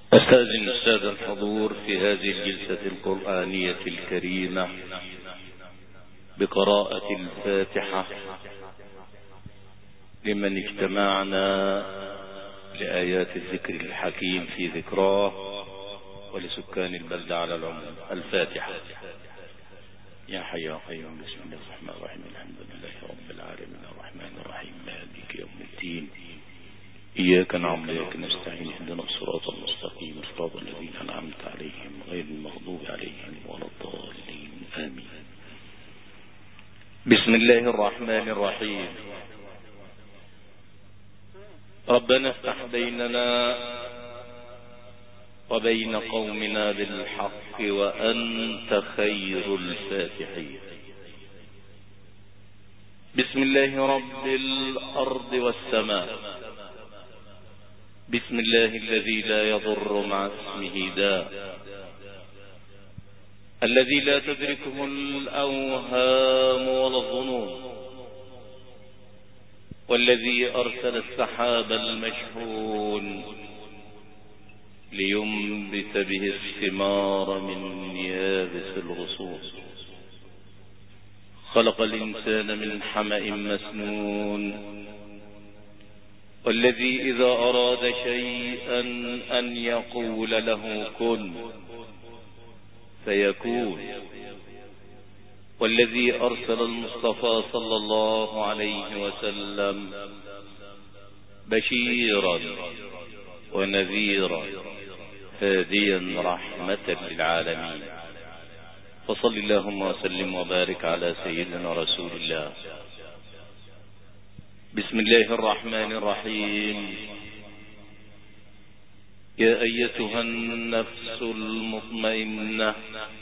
أستاذن السادة الحضور في هذه الجلسة القرآنية الكريمة بقراءة الفاتحة لمن اجتمعنا لآيات الذكر الحكيم في ذكراه ولسكان البلدة على العموم. الفاتحة. يا حي يا قيوم، بسم الله الرحمن الرحيم، الحمد لله رب العالمين الرحمن الرحيم مالك يوم الدين، إياك نعبد وإياك نستعين، اهدنا الصراط المستقيم صراط الذين أنعمت عليهم غير المغضوب عليهم ولا الضالين آمين. بسم الله الرحمن الرحيم. ربنا افتح بيننا وبين قومنا بالحق وأنت خير الفاتحين. بسم الله رب الأرض والسماء، بسم الله الذي لا يضر مع اسمه داء، الذي لا تدركه الأوهام ولا الظنون، والذي أرسل السحاب المشحون لينبت به الثمار من يابس الغصون، خلق الإنسان من حمأ مسنون، والذي إذا أراد شيئا أن يقول له كن فيكون، والذي أرسل المصطفى صلى الله عليه وسلم بشيرا ونذيرا هاديا رحمة للعالمين، فصل اللهم وسلم وبارك على سيدنا رسول الله. بسم الله الرحمن الرحيم. يا أيتها النفس المطمئنة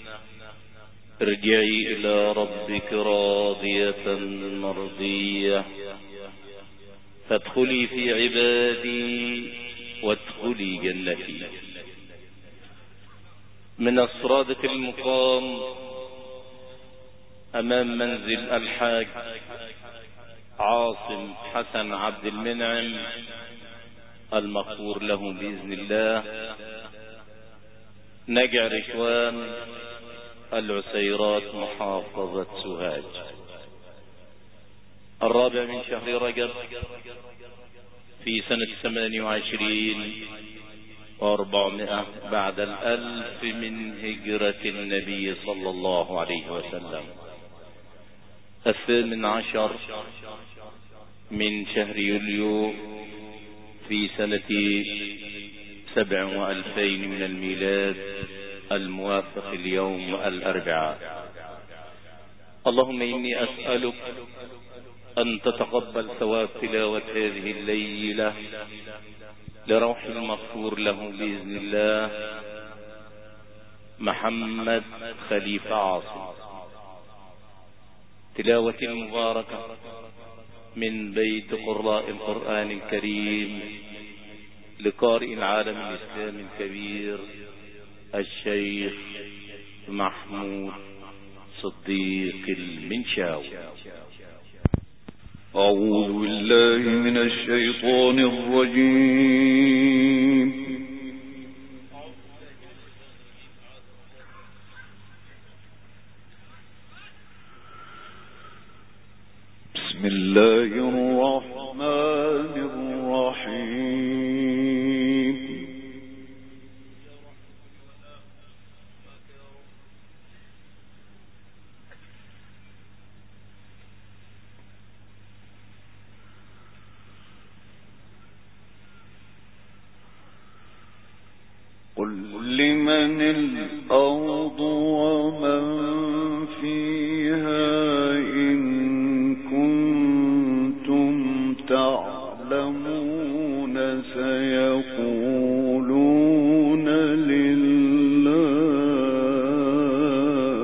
ارجعي إلى ربك راضية مرضية فادخلي في عبادي وادخلي جنتي. من الصرادق المقام أمام منزل الحاج عاصم حسن عبد المنعم المغفور له بإذن الله، نجع رشوان العسيرات محافظة سوهاج، 4 من شهر رجب في سنة 28 و400 بعد 1000 من هجرة النبي صلى الله عليه وسلم، 18 من شهر يوليو في سنة 27 من الميلاد، الموافق اليوم الأربعاء. اللهم إني أسألك أن تتقبل ثواب تلاوة هذه الليلة لروح المغفور له بإذن الله محمد خليفة عاصم، تلاوة مباركة من بيت قراء القرآن الكريم لقارئ العالم الإسلامي الكبير الشيخ محمود صديق المنشاوي. أعوذ بالله من الشيطان الرجيم. بسم الله الرحمن الرحيم. قل لمن الأرض ومن فيها إن كنتم تعلمون سيقولون لله.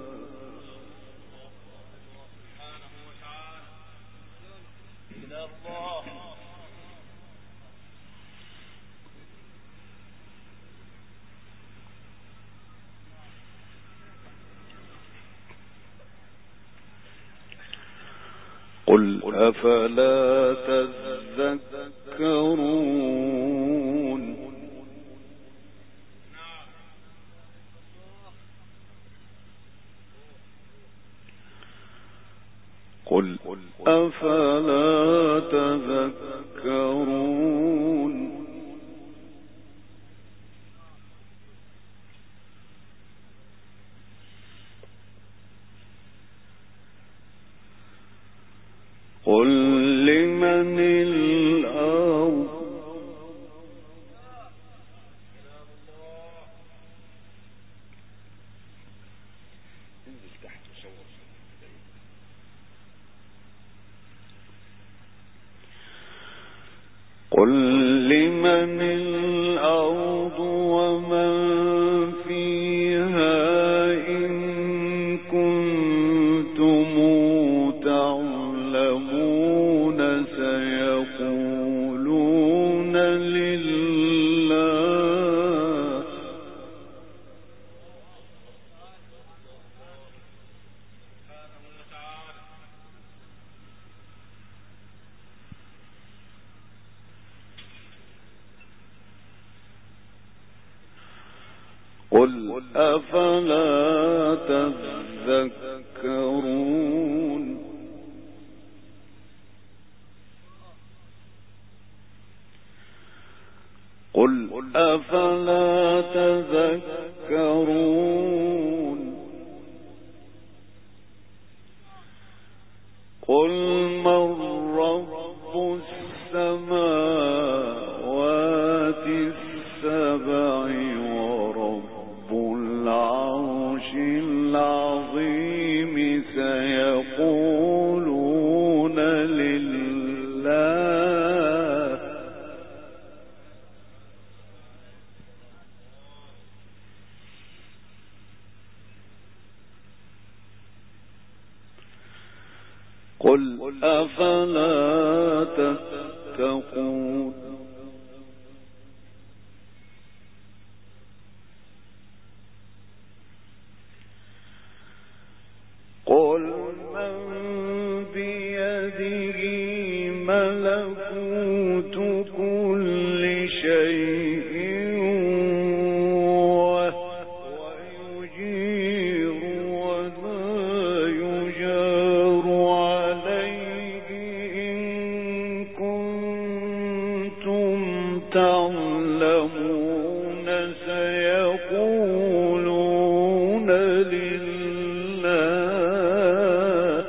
قل أفلا تذكرون. قل أفلا تذكرون قل لمن الأرض قل لمن الأرض ومن فيها إن كنتم تعلمون سيقولون لله قل أفلا تذكرون قل أفلا تذكرون قل من رب السماوات السبع ورب العرش العظيم سيقولون لله قل أفلا تتقون قل من بيده ملكوت كل شيء ويجير ولا يجار عليه إن كنتم تعلمون سيقولون لله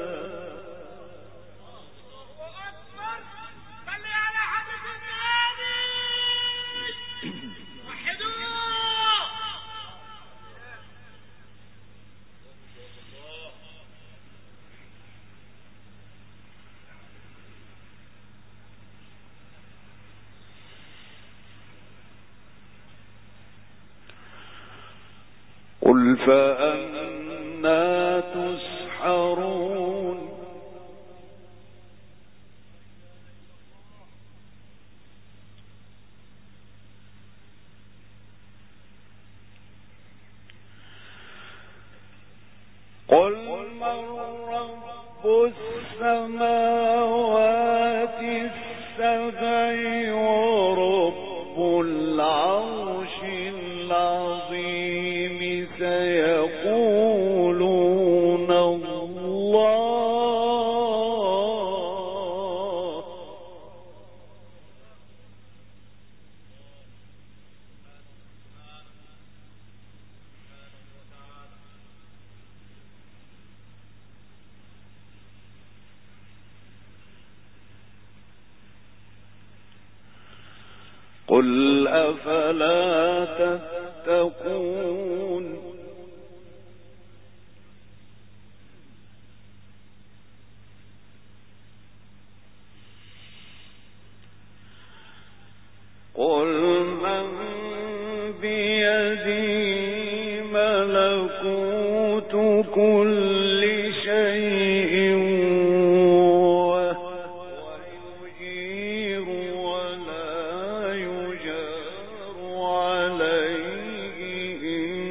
قل فأنى تسحرون قل من رب السماوات السبع ورب العرش العظيم سيقولون الله قل أفلا تتقون قل من بيده ملكوت كل شيء ويجير ولا يجار عليه إن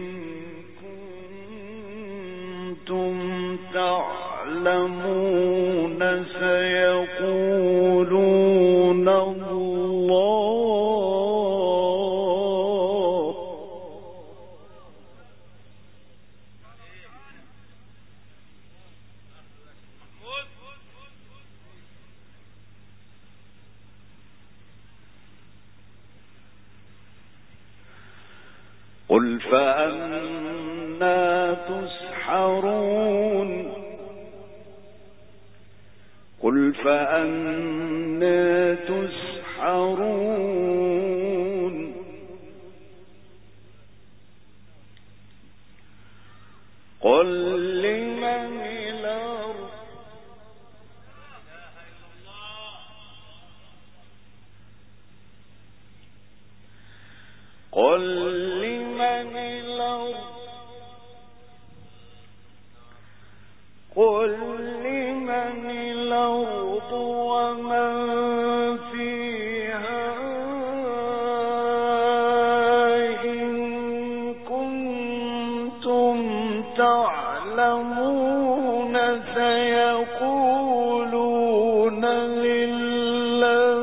كنتم تعلمون سيقولون الله قل فأنا تسحرون قل فأنا تسحرون قل لمن الأرض قل لمن الأرض قل لمن الأرض ومن فيها إن كنتم تعلمون سيقولون لله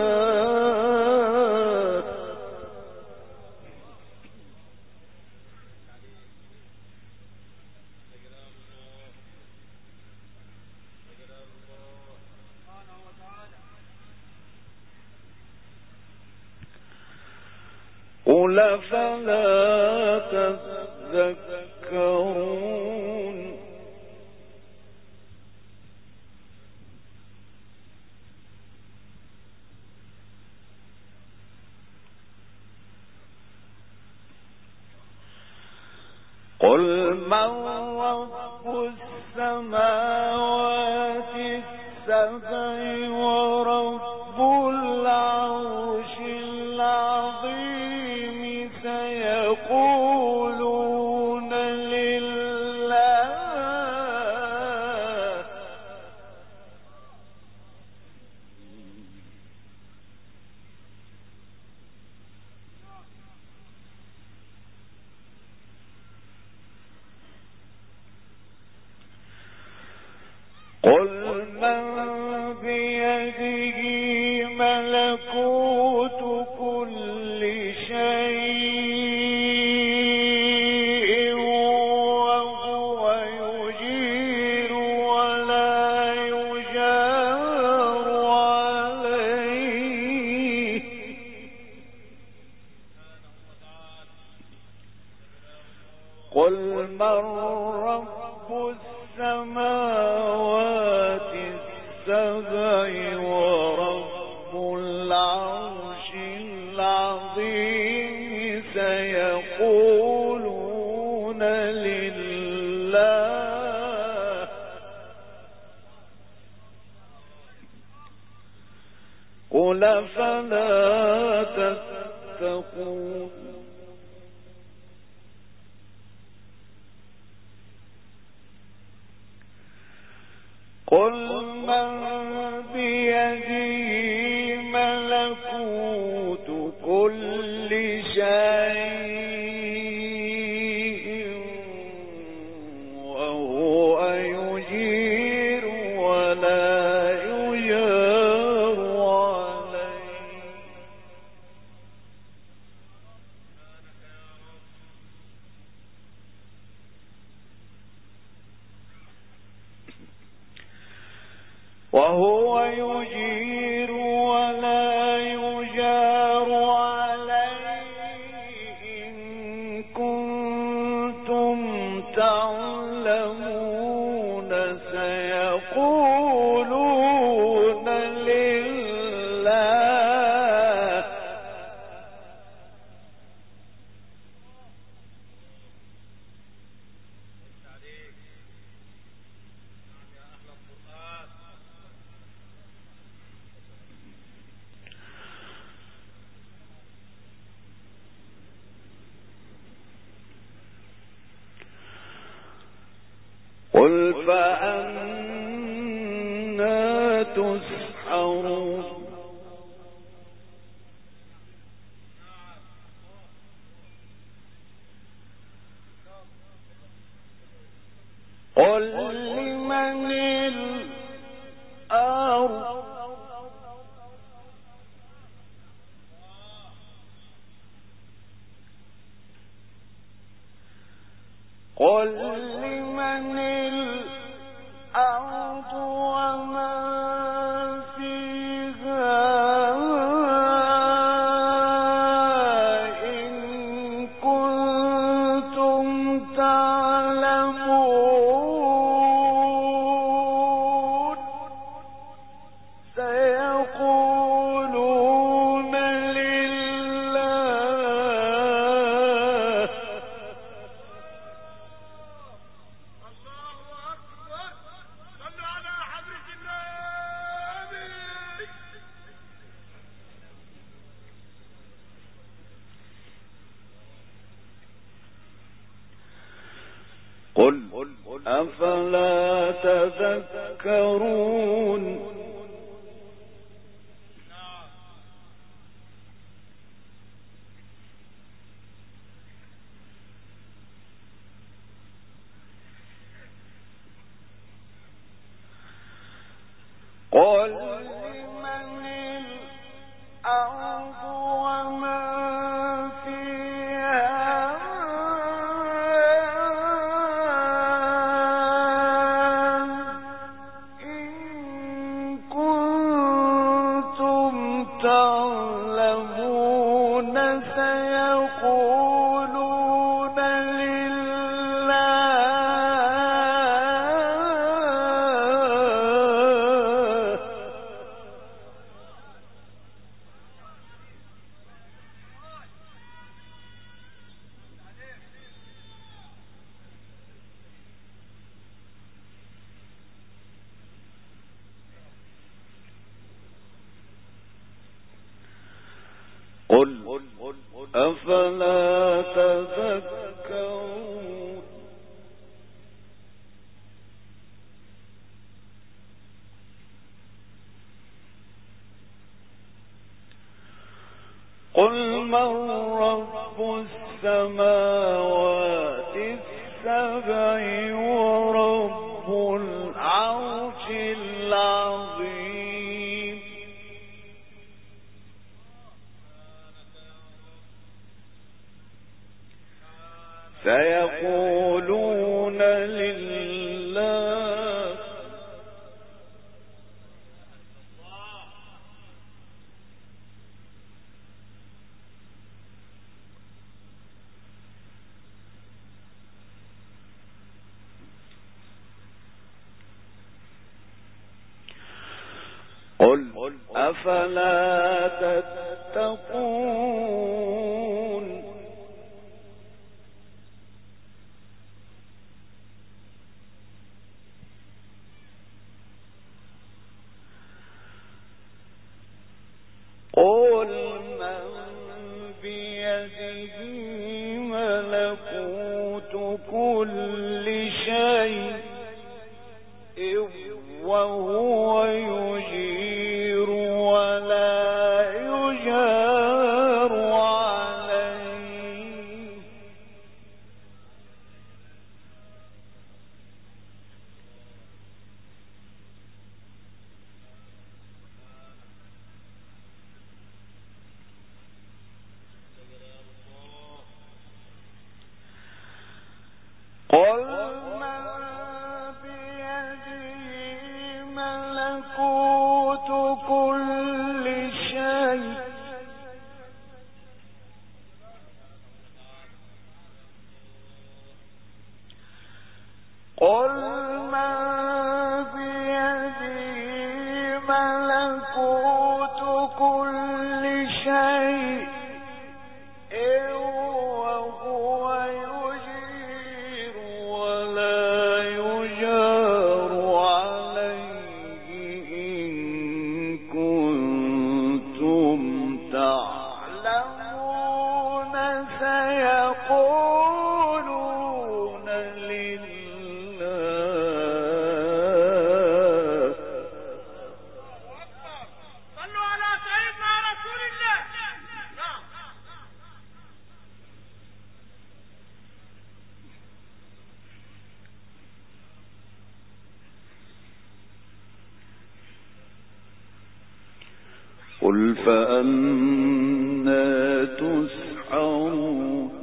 قل فلا تذكرون قل من رب السماوات السبع ورب العرش العظيم سيقولون لله قل من بيده ملكوت كل شيء وهو يجير ولا يجار عليه قل من رب السماوات السبع ورب العرش العظيم سيقولون لله قل فلا تتقون قل من بيده ملكوت كل شيء وهو يجير ولا يجار عليه وهو يجير ولا يجار عليه إن كنتم تعلمون سيقولون لله قل فأنا تسحرون قل لمن الأرض قل لمن الأرض ومن فيها إن كنتم أفلا تذكرون قل لمن الأرض ومن فيها إن كنتم تعلمون سيقولون لله قل أفلا تذكرون قل من رب السماوات السبع ورب العرش العظيم سيقولون لله قل أفلا تتقون قل من بيده ملكوت كل شيء وهو يجير ولا يجار عليه قل من بيده ملكوت كل شيء قل من بيده ملكوت كل شيء وهو يجير ولا يجار عليه إن كنتم تعلمون سيقولون لله صلوا على سيدنا رسول الله. قل فأنا تسحرون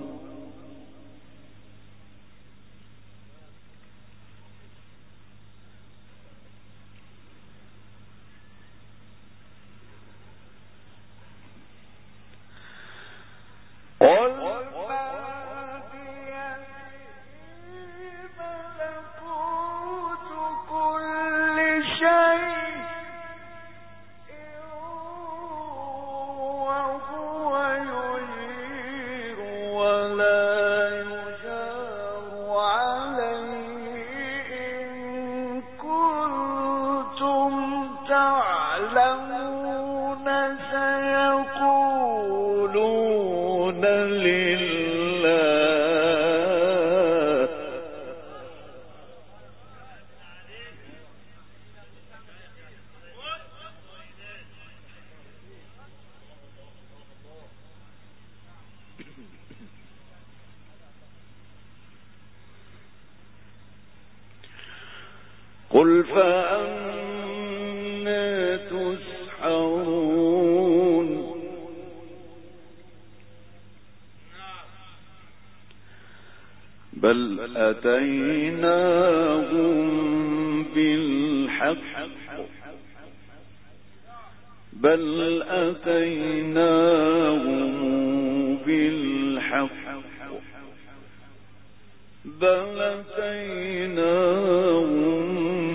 قل ملكوت كل شيء وهو يجير ولا يجار عليه إن كنتم تعلمون سيقولون لله قل فأنا تسحرون بل أتيناهم بالحق بل أتيناهم بالحق بل أتيناهم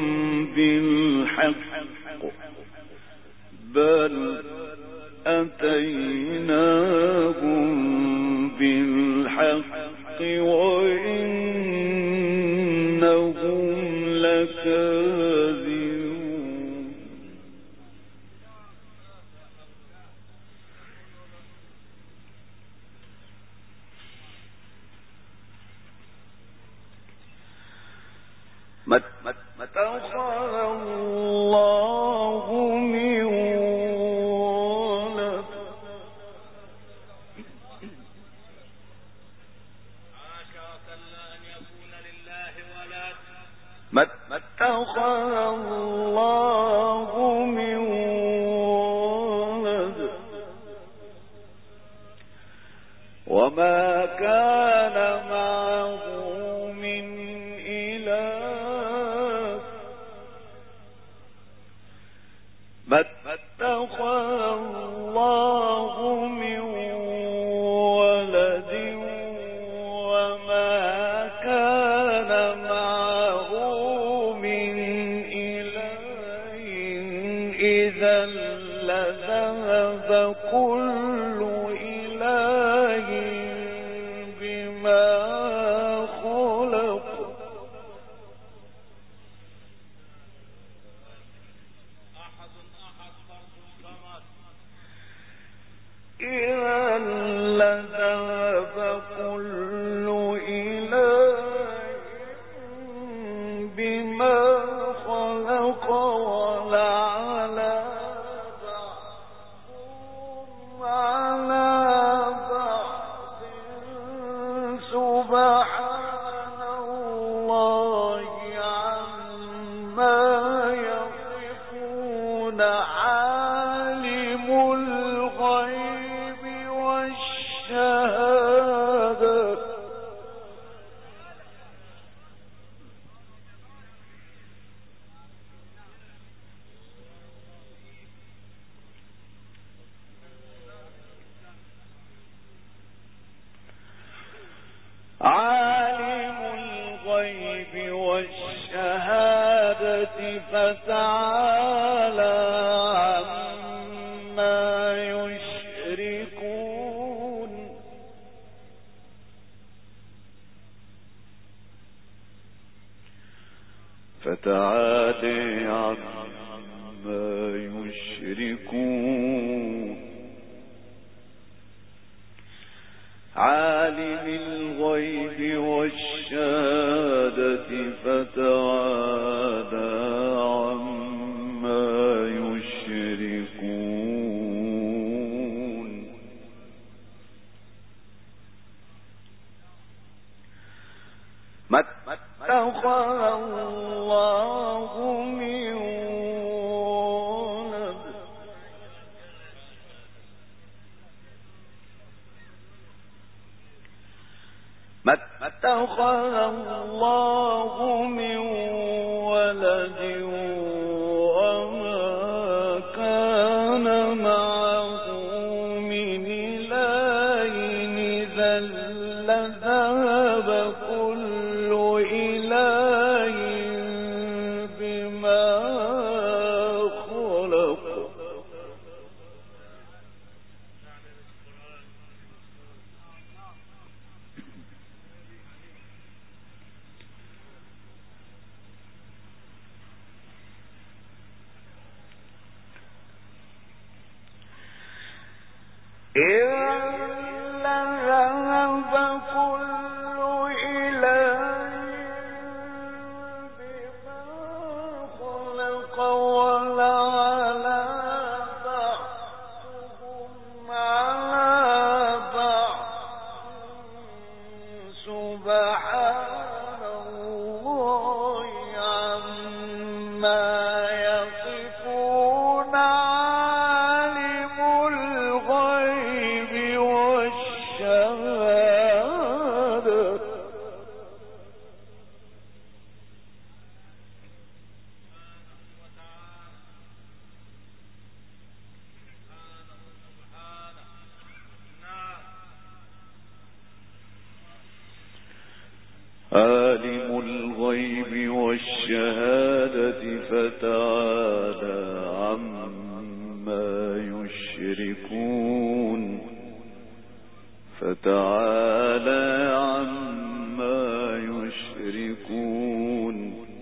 بالحق بل أتيناهم بالحق وإنهم لكاذبون ما اتخذ الله من ولد ما اتخذ الله من ولد وما كان معه من إله ما اتخذ الله من ولد وما كان معه من إله إذا لذهب كل إله بما خلق إذا لذهب كل إله بما خلق ولعلى بعضهم على بعض سبحان الله عما يصفون عالم الغيب والشهادة عالم الغيب والشهادة فتعالى عما يشركون فتعالى عما يشركون عالم الغيب والشهادة فتعالى عما يشركون ما اتخذ الله من ولد ما اتخذ الله من ولد وما كان معه من إله إذا لذهب كل إله بما خلق إذا لذهب كل إله بما خلق ولعلى بعضهم على بعض سبحان الله عما والشهادة عالم الغيب والشهادة فتعالى عما يشركون فتعالى عما يشركون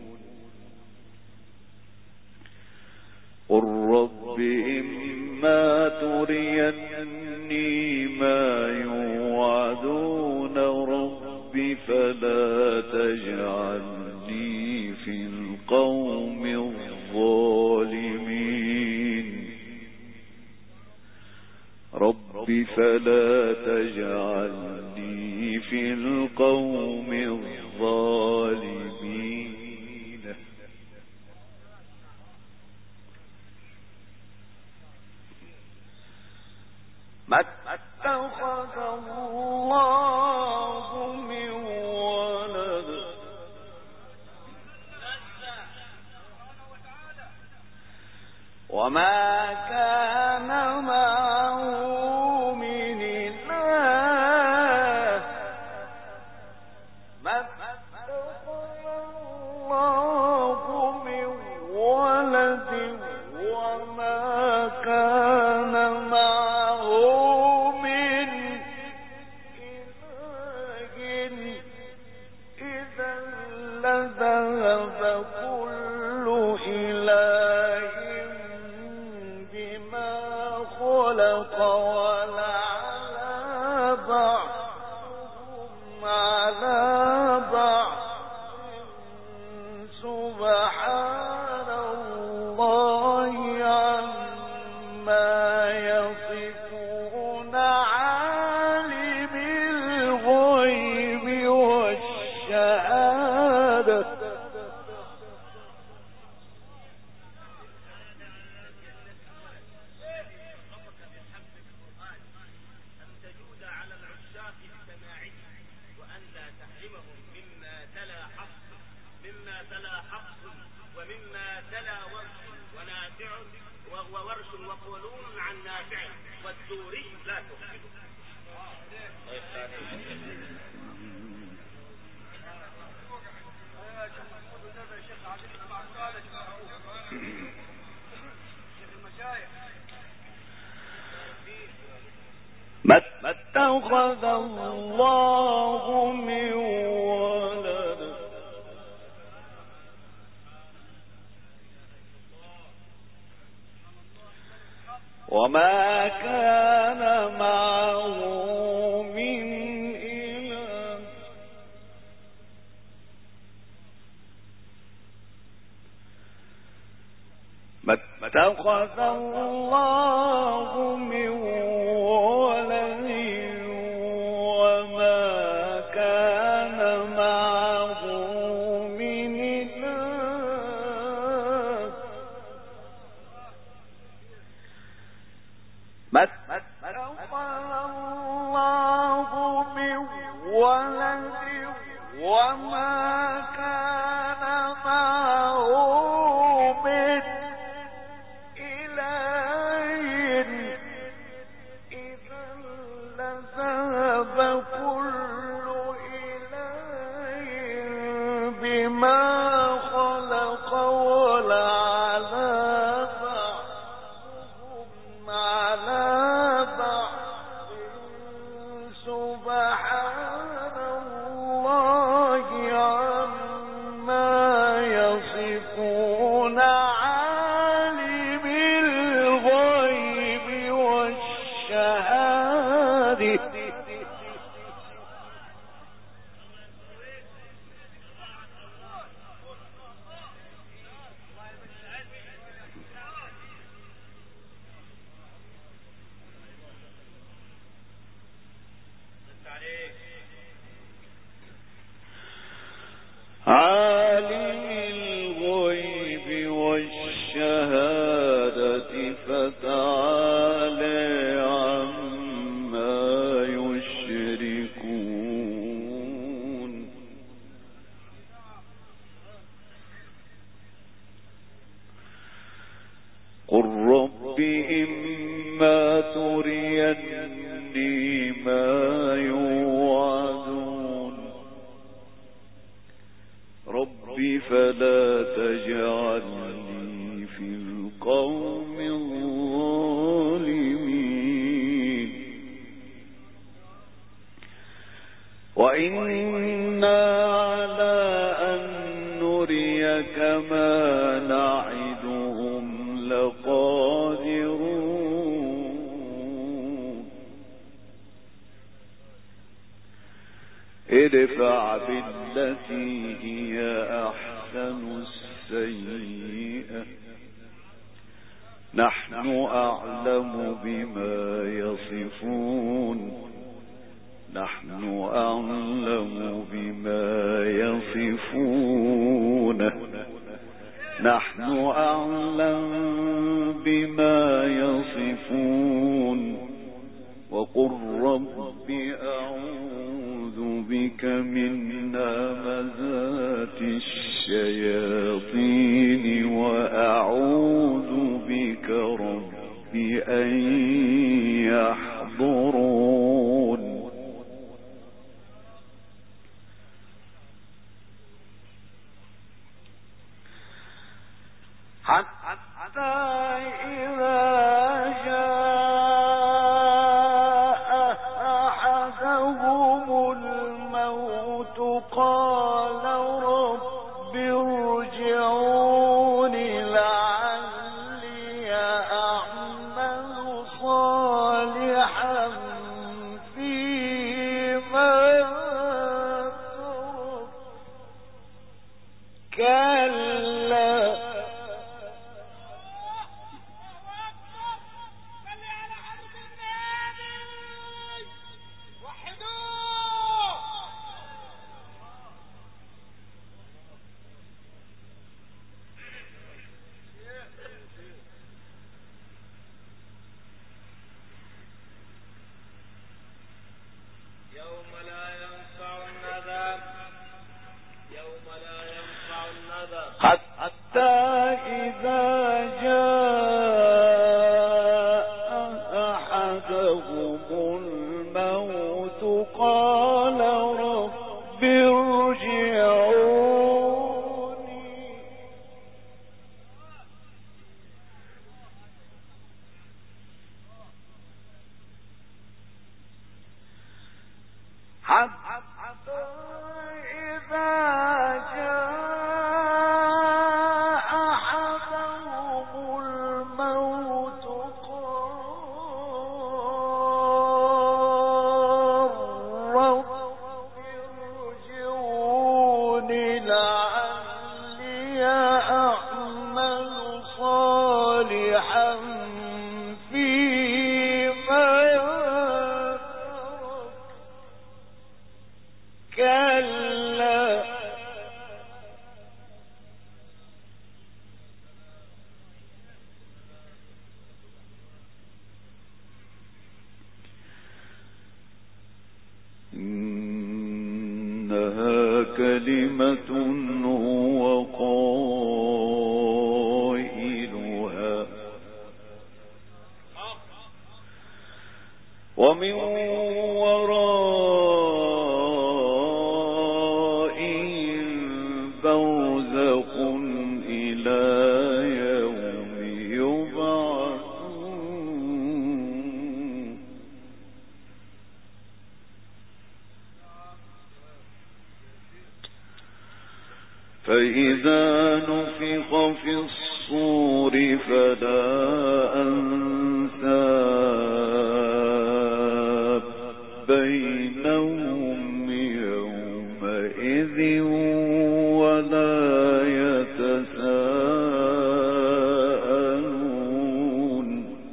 قل رب إما تريني ما يوعدون رب فلا تجعلني في القوم الظالمين رب فلا تجعلني في القوم الظالمين ما اتخذ الله من ولد وما كان معه من إله ما اتخذ الله من ولد وما كان معه من إله إذا لذهب كل إله بما خلق ولعلى بعضهم على بعض سبحان الله عما يصفون عالم الغيب والشهادة وورش وقولون عن نافع والدوري لا تفسد ما اتخذ الله من ولد وما كان معه من إله ما اتخذ الله من ولد وما كان معه من إله ما اتخذ الله من ولد وما كان معه من إله إذا لذهب كل إله بما خلق ولعلى بعضهم على بعض سبحان الله تجعلني في القوم الظالمين وإنا على أن نريك ما نعدهم لقادرون ادفع بالتي هي أحسن السيئة نحن أعلم بما يصفون نحن أعلم بما يصفون نحن أعلم بما يصفون وقل رب أعوذ بك من همزات الشياطين وأعوذ بك رب أن يحضرون حتى إذا جاء أحدهم الموت قال رب ارجعون لعلي أعمل صالحا فيما ترك كلا حتى إذا جاء أحدهم الموت قال رب ارجعوني حتى إذا جاء إنها كلمة هو قائلها ومن ورائهم برزخ إلى يوم يبعثون فإذا نفخ في الصور فلا أنساب بينهم يومئذ ولا يتساءلون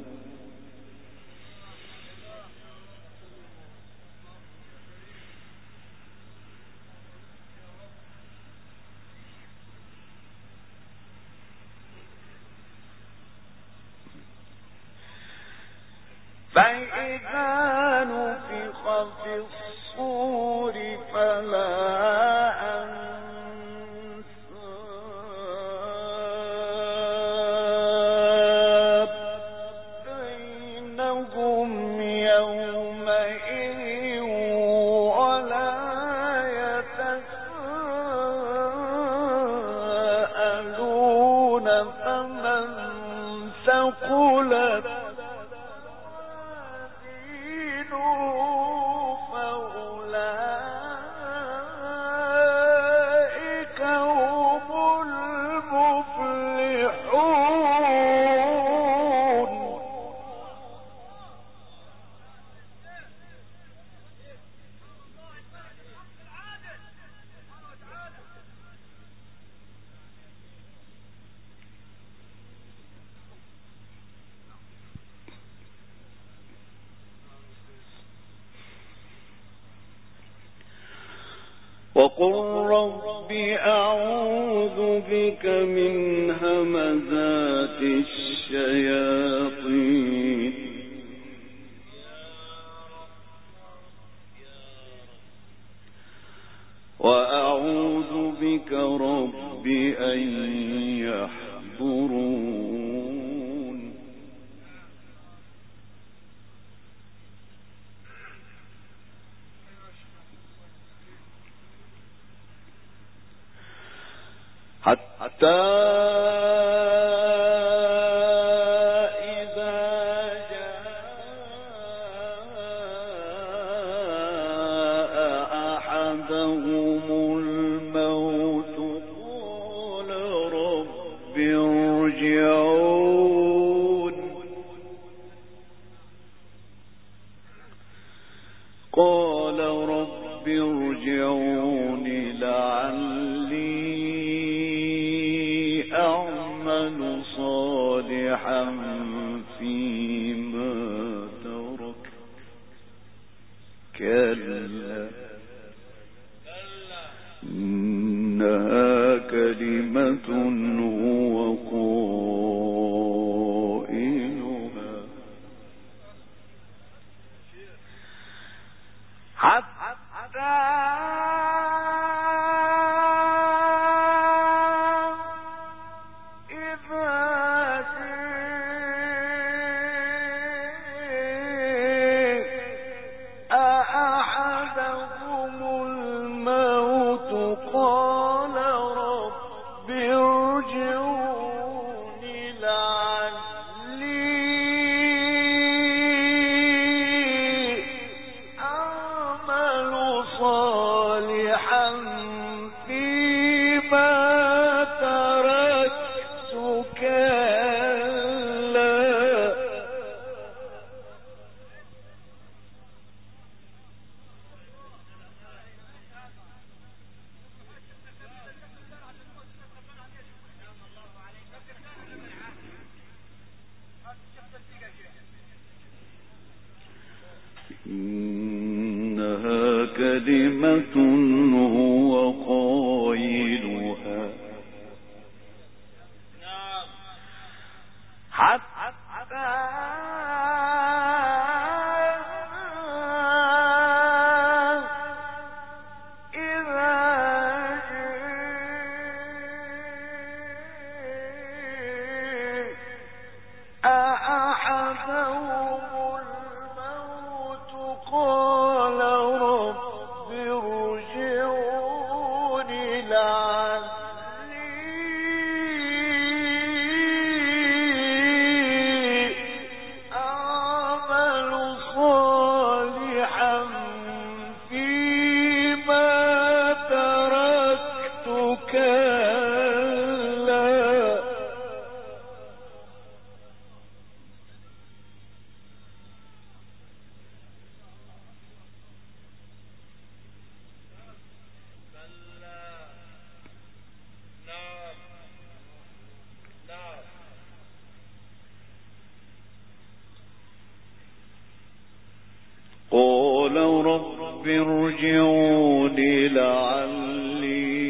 فإذا نفخ في الصور فلا أنساب بينهم يومئذ ولا يتساءلون وقل رب أعوذ بك من همزات الشياطين وأعوذ بك رب أن يحضرون حتى قال رب ارجعون لعلي أعمل صالحا فيما ترك كلا إنها كلمة هو قائلها حتى إنها كلمة هو قائلها حتى قال رب ارجعون لعلي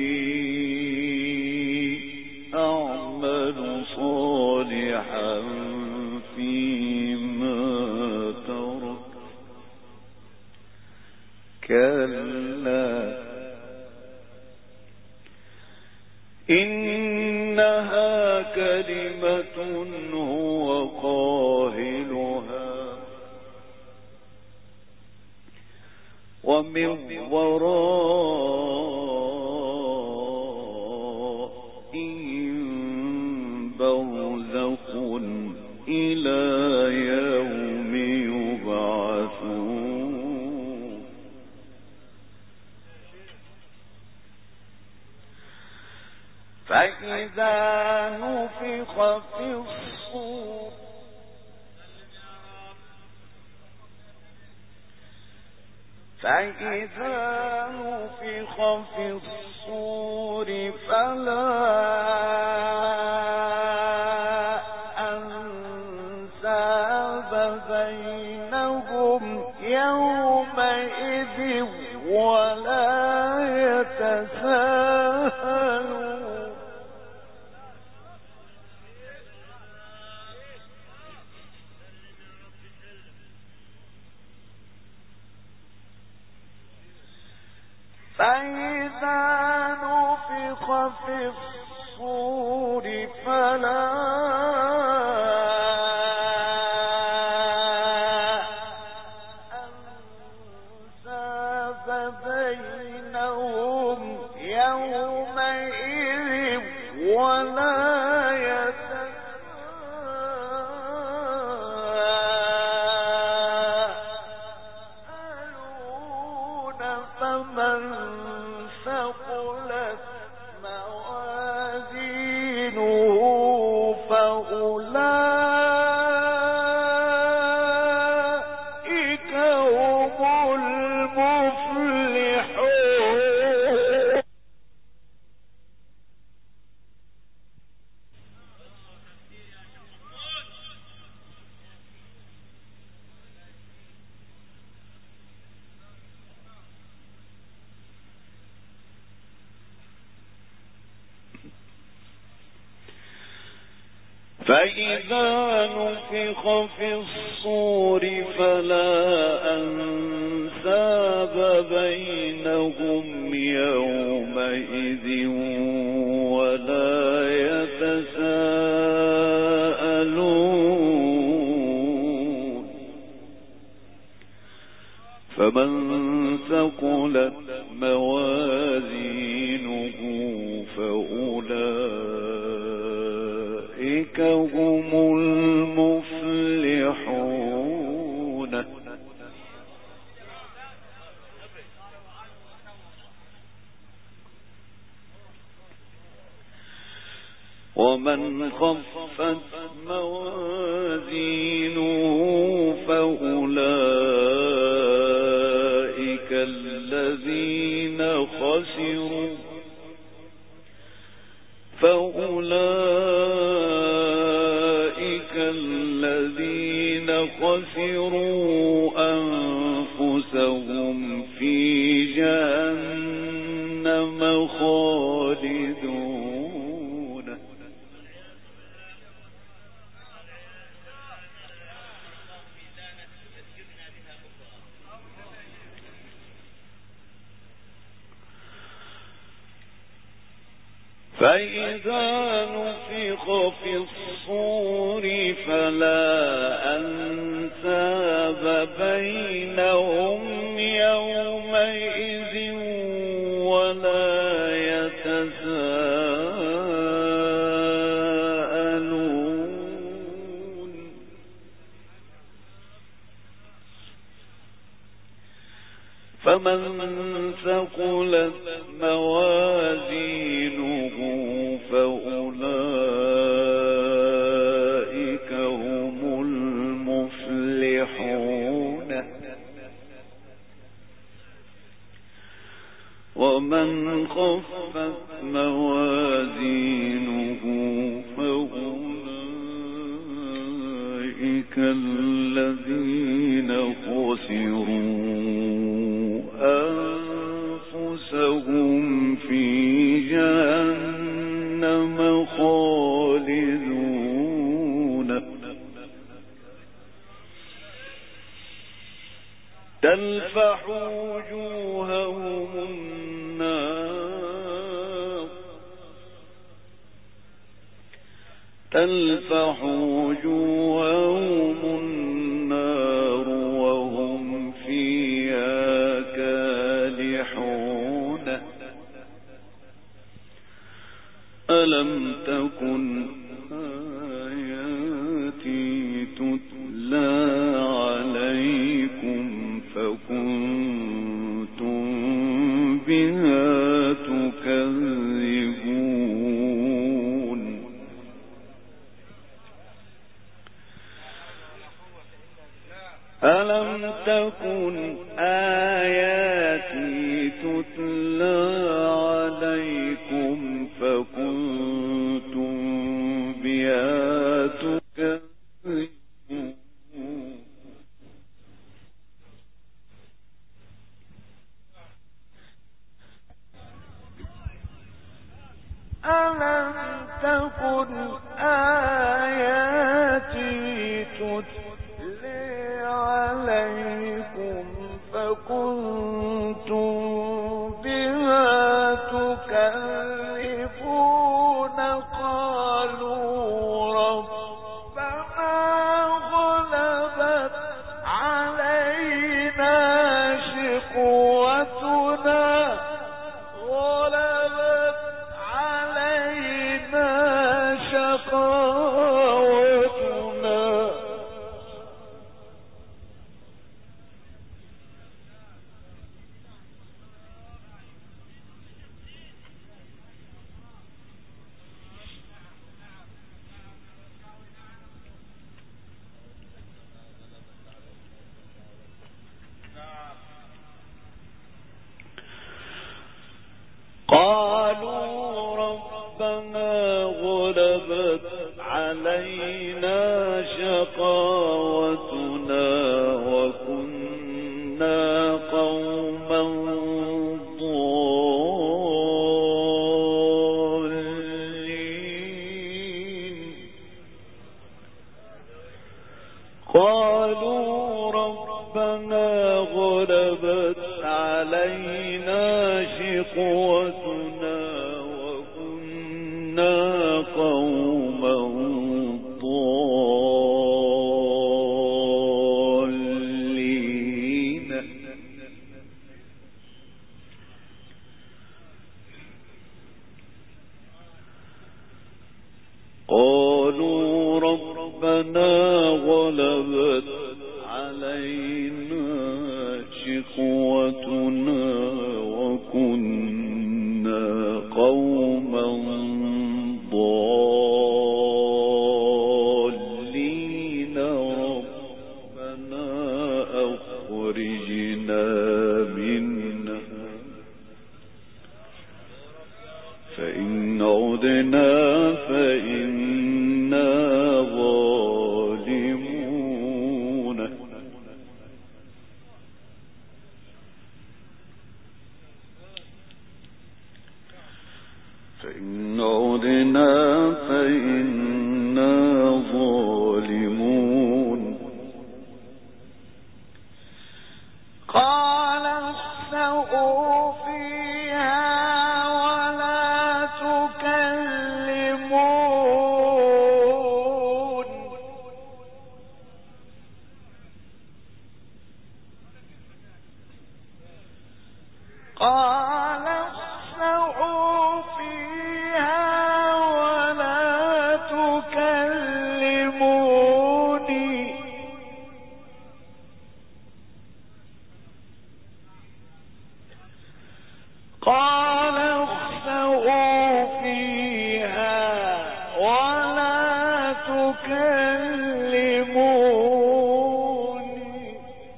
أعمل صالحا فيما ترك كلا إنها كلمة هو قائلها ومن ورائهم برزخ إلى يوم يبعثون فإذا نفخ في الصور فلا أنساب بينهم يومئذ ولا يتساءلون فإذا نفخ في الصور فلا أنساب بينهم يومئذ ولا يتساءلون فمن ثقلت موازينه فأولئك هم المفلحون. فإذا نفخ في الصور فلا أنساب بينهم يومئذ ولا يتساءلون فمن ثقلت موازينه فأولئك هم المفلحون. ومن خفت موازينه فأولئك الذين خسروا أنفسهم في جهنم خالدون. فإذا نفخ في الصور فلا أنساب بينهم يومئذ ولا يتساءلون فمن ثقلت موازينه فأولئك هم المفلحون. ومن خفت موازينه فأولئك الذين خسروا أنفسهم في جهنم خالدون. تلفح وجوههم النار وهم فيها كالحون. ألم تكن آياتي تتلى عليكم فكنتم بها تكذبون. ألم تكن آياتي تتلى عليكم فكنتم بها تكذبون. ألم تكن آياتي تتلى عليكم فكنتم بها قالوا ربنا غلبت علينا شقاوتنا وكنا قوما ضالين. قالوا ربنا غلبت علينا شقوتنا وكنا قوما ضالين. قالوا ربنا غلبت علينا شقوتنا وكنا قوما ضالين. ربنا أخرجنا منها فإن عدنا فإنا ظالمون. فإن عدنا فإنا ظالمون. قال استووا فيها ولا تكلمون. قال استووا فيها ولا تكلموني. قال اخسئوا فيها ولا تكلموني.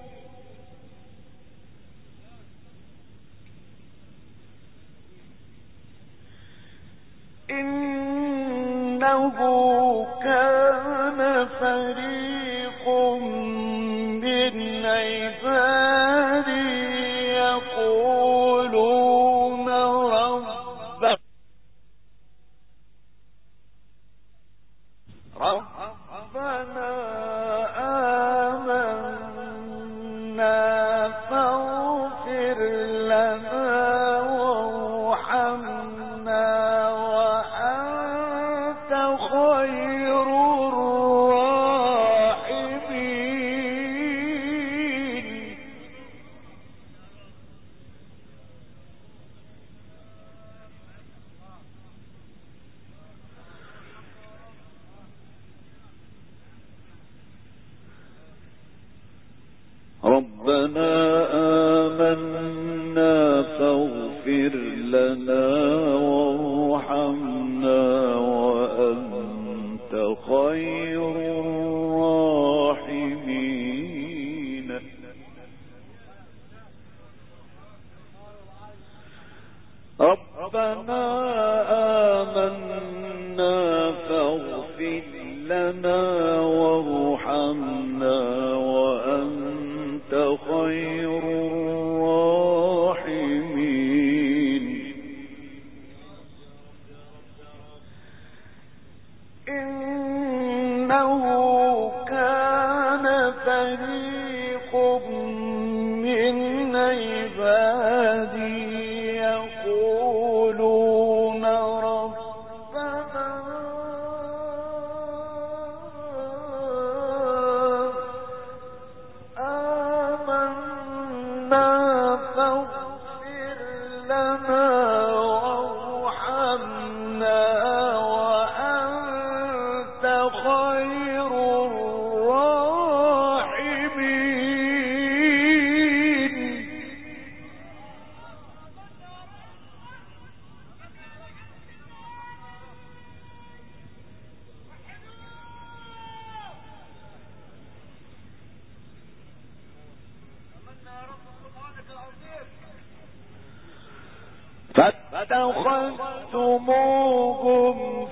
إنه كان فريق من عبادي يقولون ربنا آمنا فاغفر لنا وارحمنا وأنت خير الراحمين. ربنا آمنا فاغفر لنا وارحمنا وأنت خير الراحمين. ربنا آمنا فاغفر لنا وارحمنا وأنت خير الراحمين. إنه كان فريق من عبادي يقولون ربنا آمنا فاغفر لنا وارحمنا وأنت خير الراحمين. فاتخذتموهم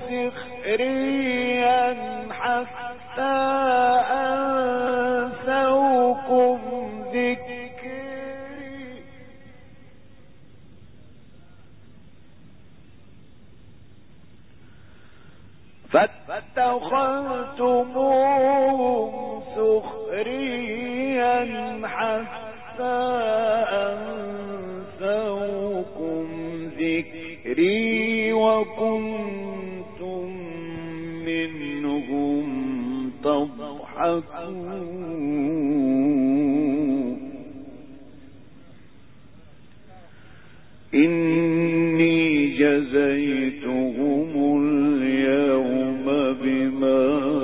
سخريا حتى أنسوكم ذكري فاتخذتموهم سخريا حتى أنسوكم ذكري وكنتم منهم تضحكون إني جزيتهم اليوم بما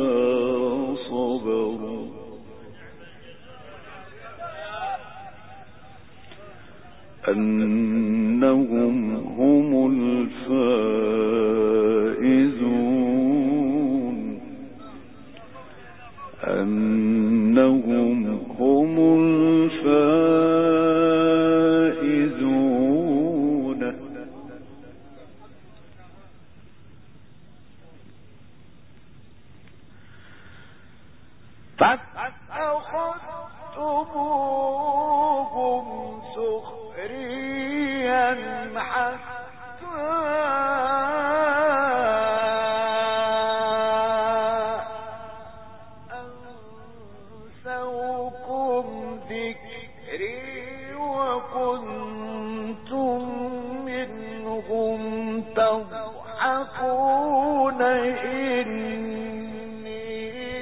صبروا أنهم هم الفائزون أنهم هم الفائزون فاتخذتموهم سخريا حتى أنسوكم ذكري وكنتم منهم تضحكون إني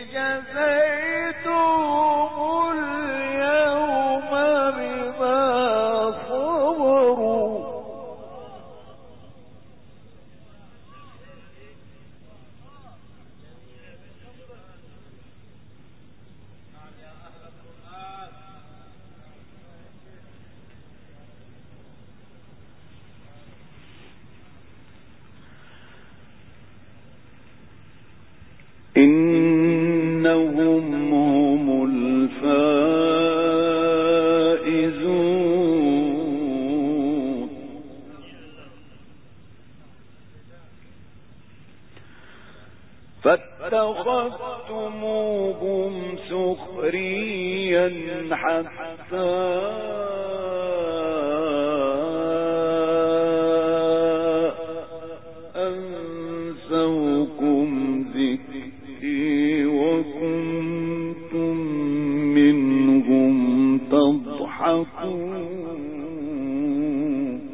جزيتهم اليوم بما صبروا إنهم هم الفائزون فاتخذتموهم سخريا حتى أنسوكم ذكري وكنتم منهم تضحكون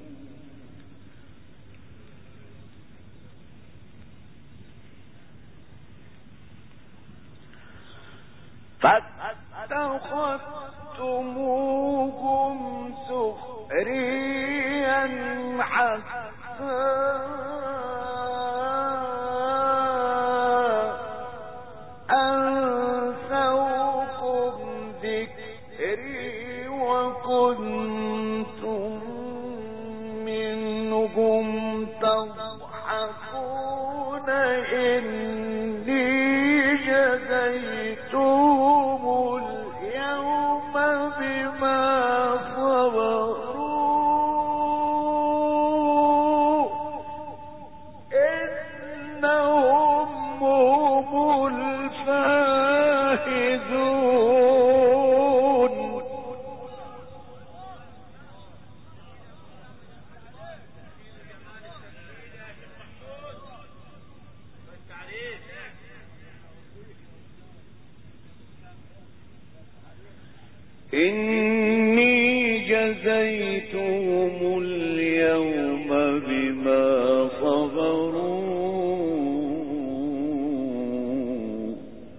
فاتخذتموهم سخريا حتى أنسوكم ذكري وكنتم منهم تضحكون إني جزيتهم اليوم بما صبروا إنهم هم الفائزون إني جزيتهم اليوم بما صبروا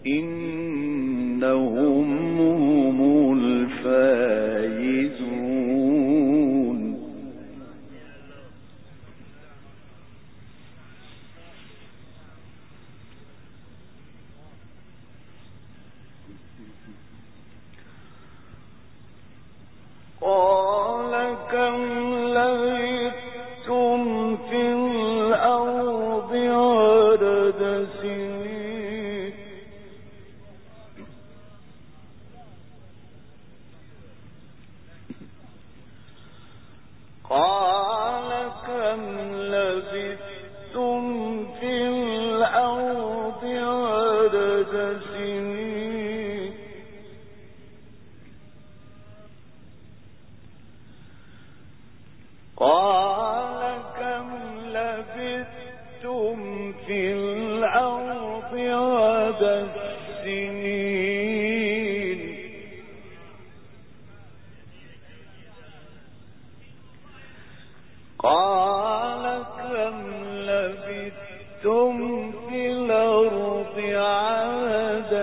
إنهم هم الفائزون قال كم لبثتم في الأرض عدد سنين قال كم كم لبثتم في الأرض عدد سنين قال كم لبثتم في الأرض عدد سنين قال كم لبثتم في الأرض عدد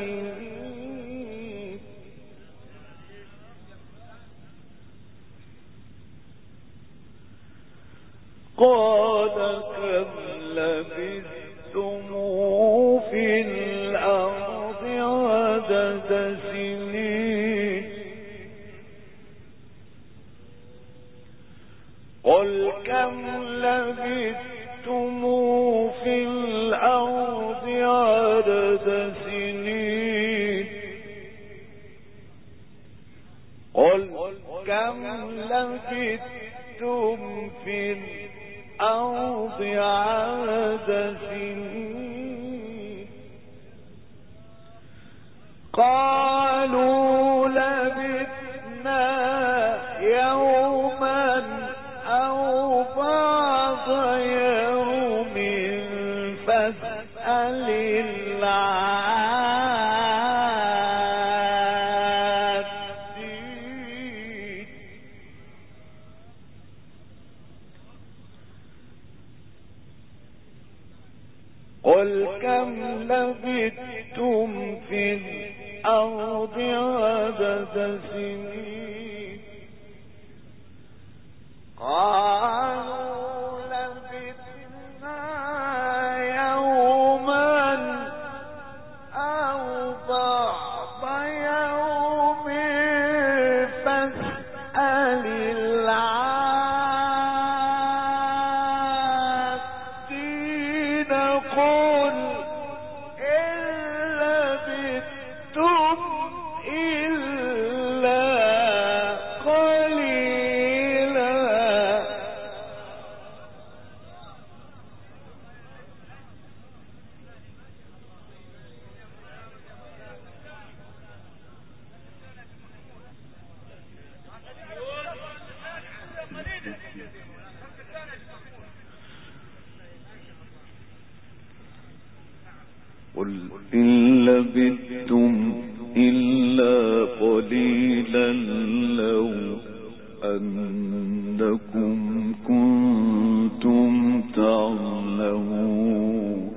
سنين قال كم لبثتم في الأرض عدد سنين قل كم لبثتم في الأرض عدد سنين قل كم لبثتم في الأرض عدد سنين قالوا لبثنا يوما أو بعض يوم فاسأل العادين قل كم لبثتم في الأرض عدد سنين قالوا لبثنا يوما أو بعض يوم فاسأل العادين قل إن لبثتم إلا قليلا قل إن لبثتم إلا قليلا لو أنكم كنتم تعلمون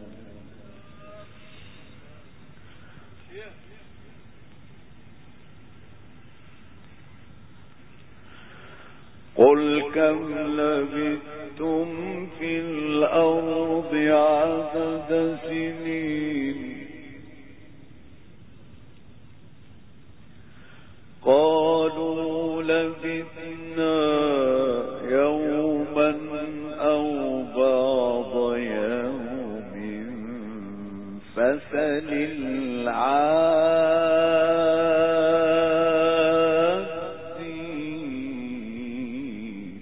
قل كم لبثتم في الأرض عدد سنين قالوا لبثنا يوما أو بعض يوم فاسأل العادين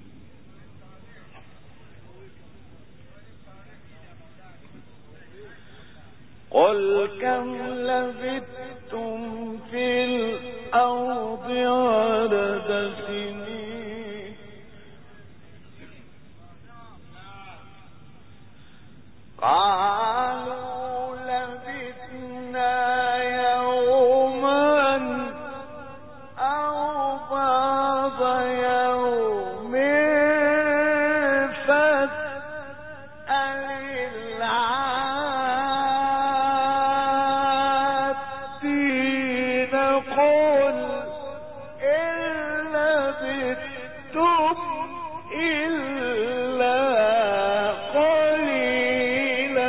قل كم لبثتم في الأرض عدد سنين قالوا لبثنا يوما أو بعض يوم فاسأل العادين قل إن لبثتم إلا قليلا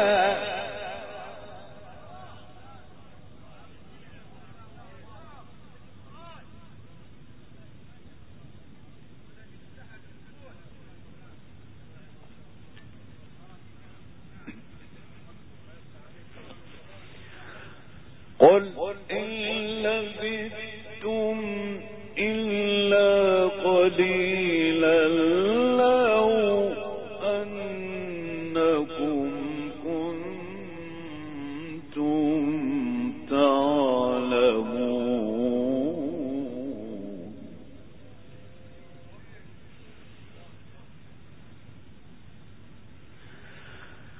قل إن لبثتم إلا قليلا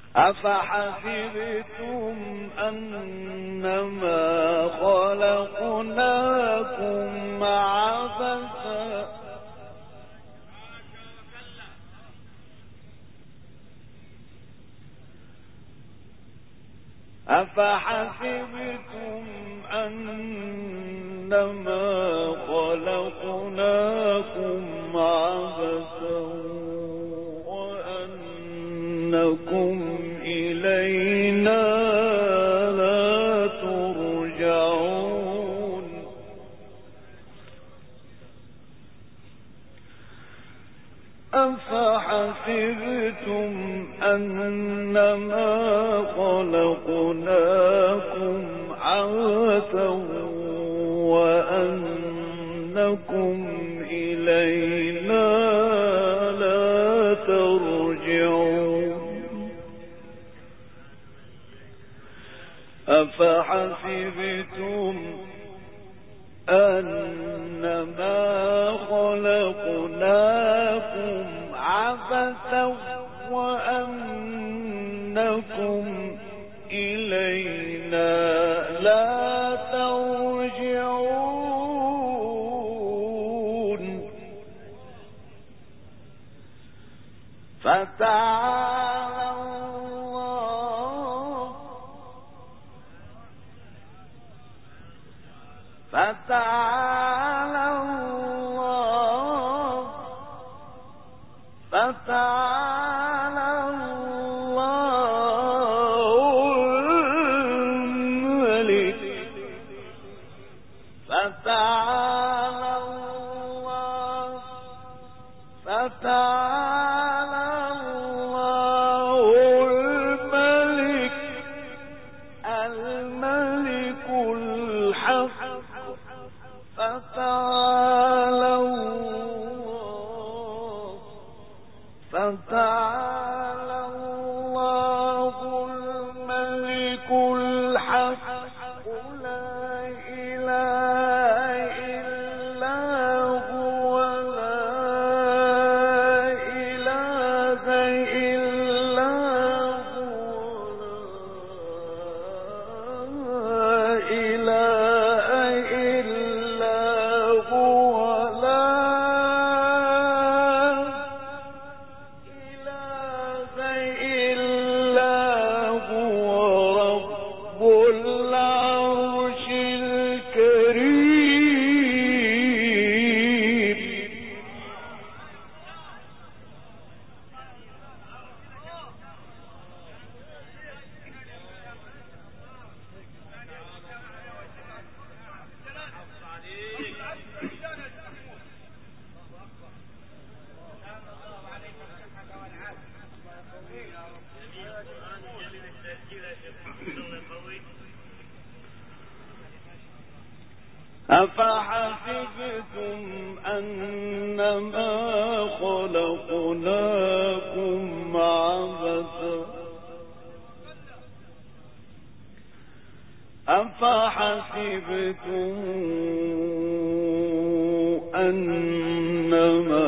أفحسبتم أنما خلقناكم عبثا أفحسبتم أنما خلقناكم عبثا وأنكم إلينا لا ترجعون أفحسبتم أنما خلقناكم عبثا وأنكم إلينا لا ترجعون أفحسبتم أنما خلقناكم عبثا وأنكم إلينا لا ترجعون فتعالى الله فتعالى الله الملك فتعالى الله الملك الحق فتعالى الله الملك الحق لا إله إلا هو لا إله إلا هو لا إله إلا هو لا إله إلا هو رب العرش الكريم أفحسبتم أنما خلقناكم عبثا أفحسبتم أنما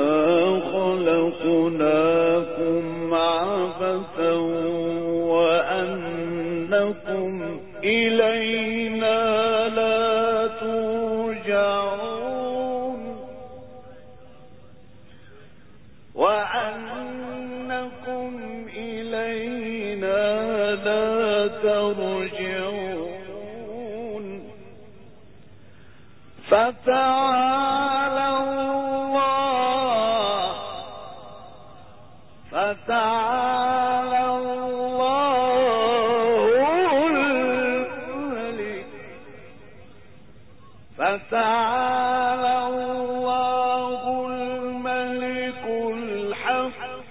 خلقناكم عبثا وأنكم إلينا لا ترجعون وأنكم إلينا لا ترجعون فتعالى الله الملك فتعالى الله الملك الحق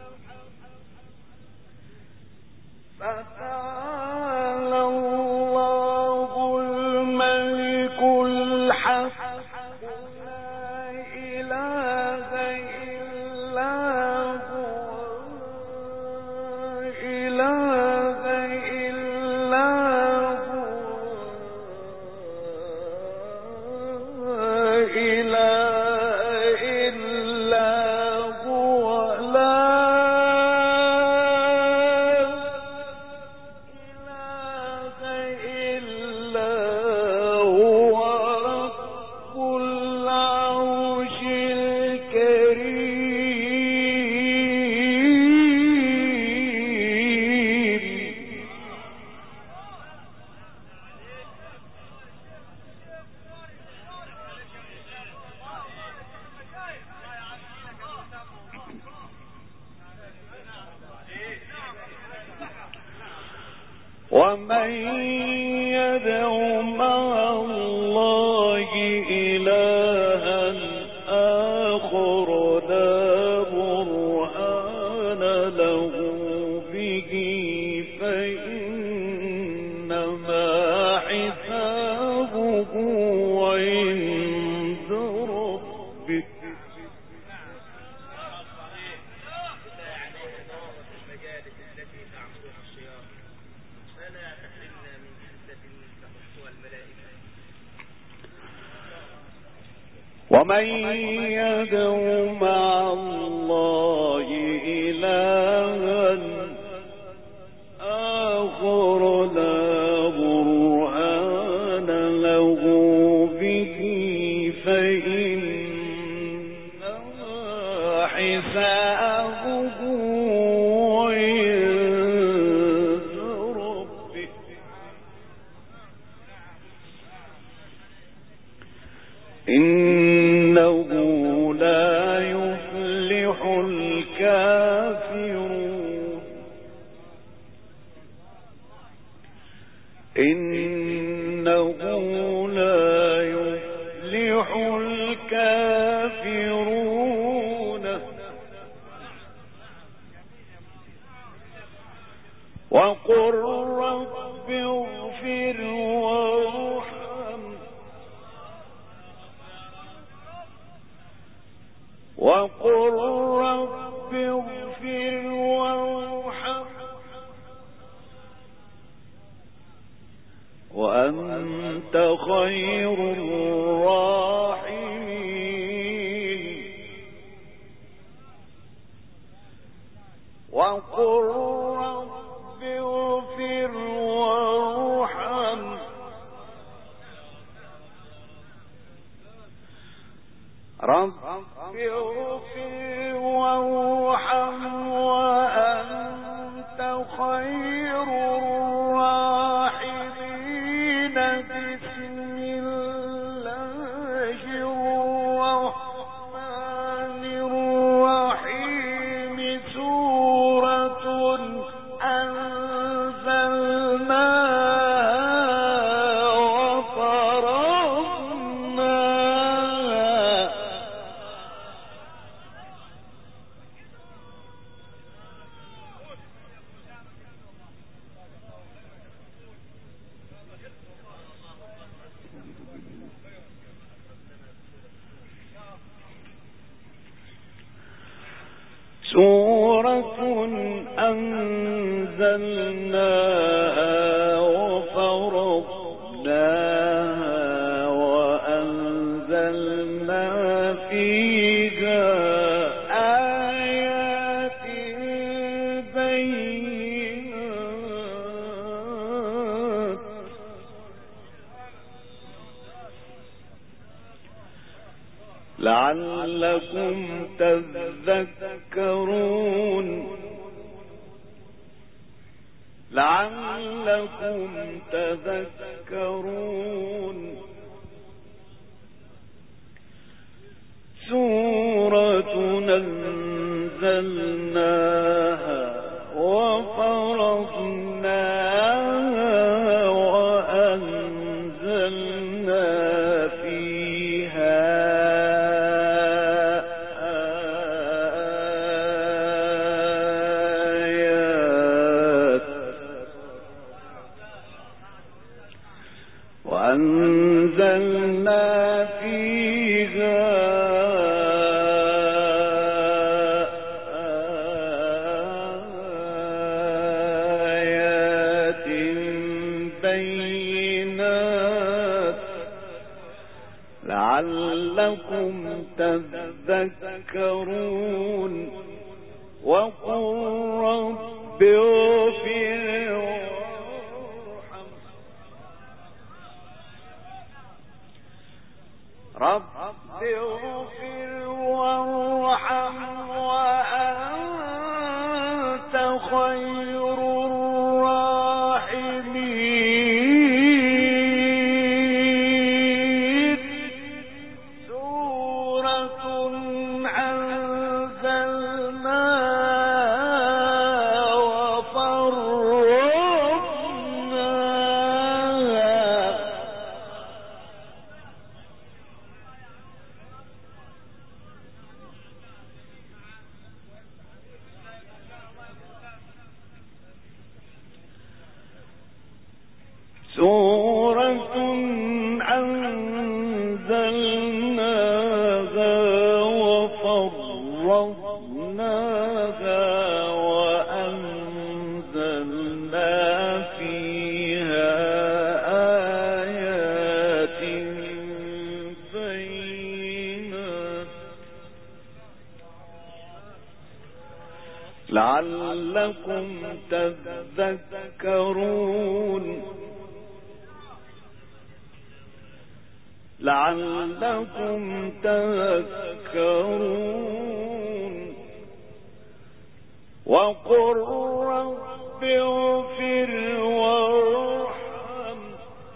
فتعالى الله الملك الحق لا إله إلا هو ومن يدع مع الله إلها آخر لا برهان له به فإنما حسابه عند ربه. ومن يدع مع الله إلها آخر لا برهان له به فإنما حسابه عند ربه. إنه لا يفلح الكافرون. إنه لا يفلح الكافرون. وقل رب اغفر وارحم. وقل رب اغفر وارحم وأنت خير الراحمين. وقل رب اغفر وارحم رب اغفر وارحم وأنت خير الراحمين. بسم الله الرحمن الرحيم. سورة أنزلناها وفرضناها. سورة أنزلناها وفرضناها وأنزلنا فيها آيات بينات لعلكم تذكرون. لعلكم تذكرون. سورة أنزلناها وفرضناها وأنزلنا فيها آيات بينات لعلكم تذكرون. وقل رب اغفر وارحم. رب اغفر وارحم وأنت خير الراحمين. سورة أنزلناها وفرضناها سورة أنزلناها وفرضناها وأنزلنا فيها آيات بينات لعلكم تذكرون لعلكم تذكرون وقل رب اغفر وارحم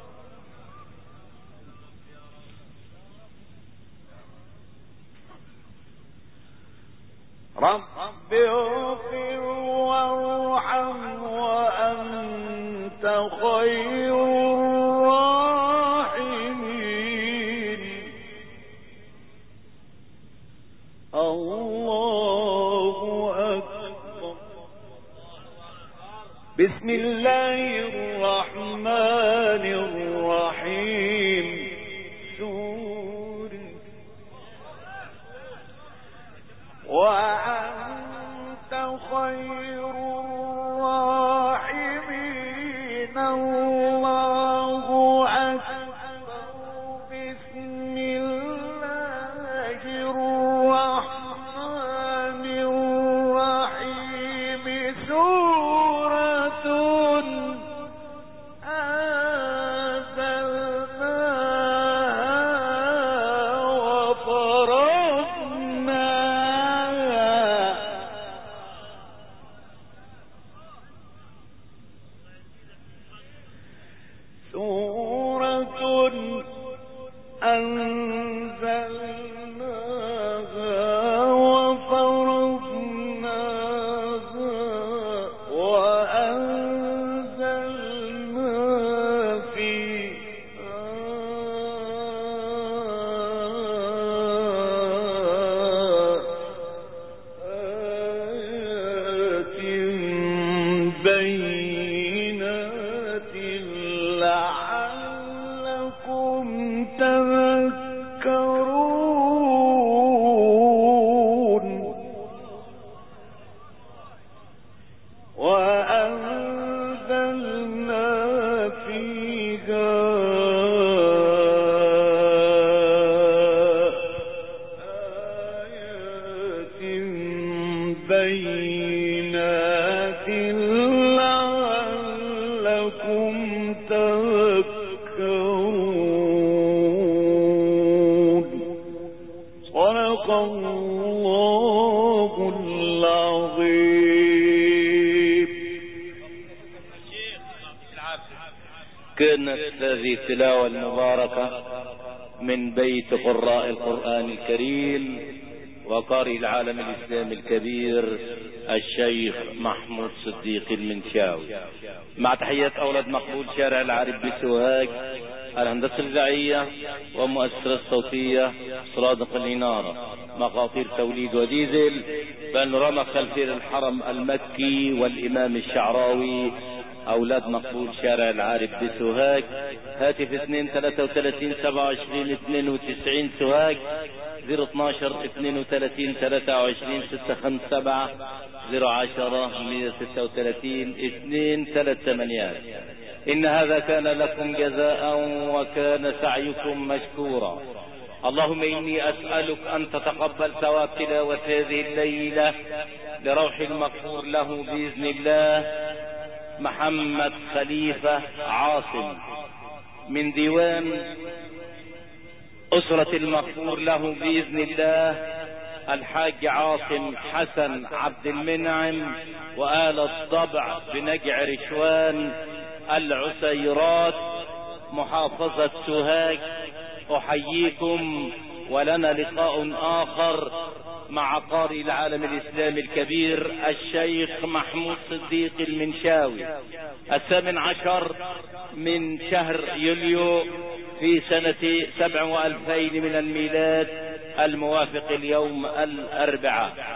رب اغفر وارحم وأنت خير الراحمين الله أكبر. بسم الله الرحمن الرحيم. سورة وأنت خير الراحمين الله أكبر. بسم الله الرحمن الرحيم. سورة أنزلناها وفرضناها سورة أنزلناها وفرضناها وأنزلنا فيها آيات بينات لعلكم تذكرون وأنزلنا فيها آيات بينات لعلكم تذكرون. صدق الله العظيم. كانت هذه التلاوة المباركة من بيت قراء القرآن الكريم وقارئ العالم الإسلامي الكبير الشيخ محمود صديق المنشاوي، مع تحيات أولاد مقبول شارع العارف بسوهاج، الهندسة الإذاعية ومؤسسة الصوتية صرادق الإنارة، مقاطير توليد وديزل، بانوراما خلفية الحرم المكي والإمام الشعراوي، أولاد مقبول شارع العارف بسوهاج. هاتف 2 33 27 92 سوهاج، 012 32 23 657 010 136 238. إن هذا كان لكم جزاء وكان سعيكم مشكورا. اللهم إني أسألك أن تتقبل ثواب تلاوة هذه الليلة لروح المغفور له بإذن الله محمد خليفة عاصم، من ديوان أسرة المغفور له بإذن الله الحاج عاصم حسن عبد المنعم وآل الضبع بنجع رشوان العسيرات محافظة سوهاج. أحييكم ولنا لقاء آخر مع قارئ العالم الإسلامي الكبير الشيخ محمود صديق المنشاوي 18 من شهر يوليو في سنة 7 و2000 من الميلاد، الموافق اليوم الأربعاء.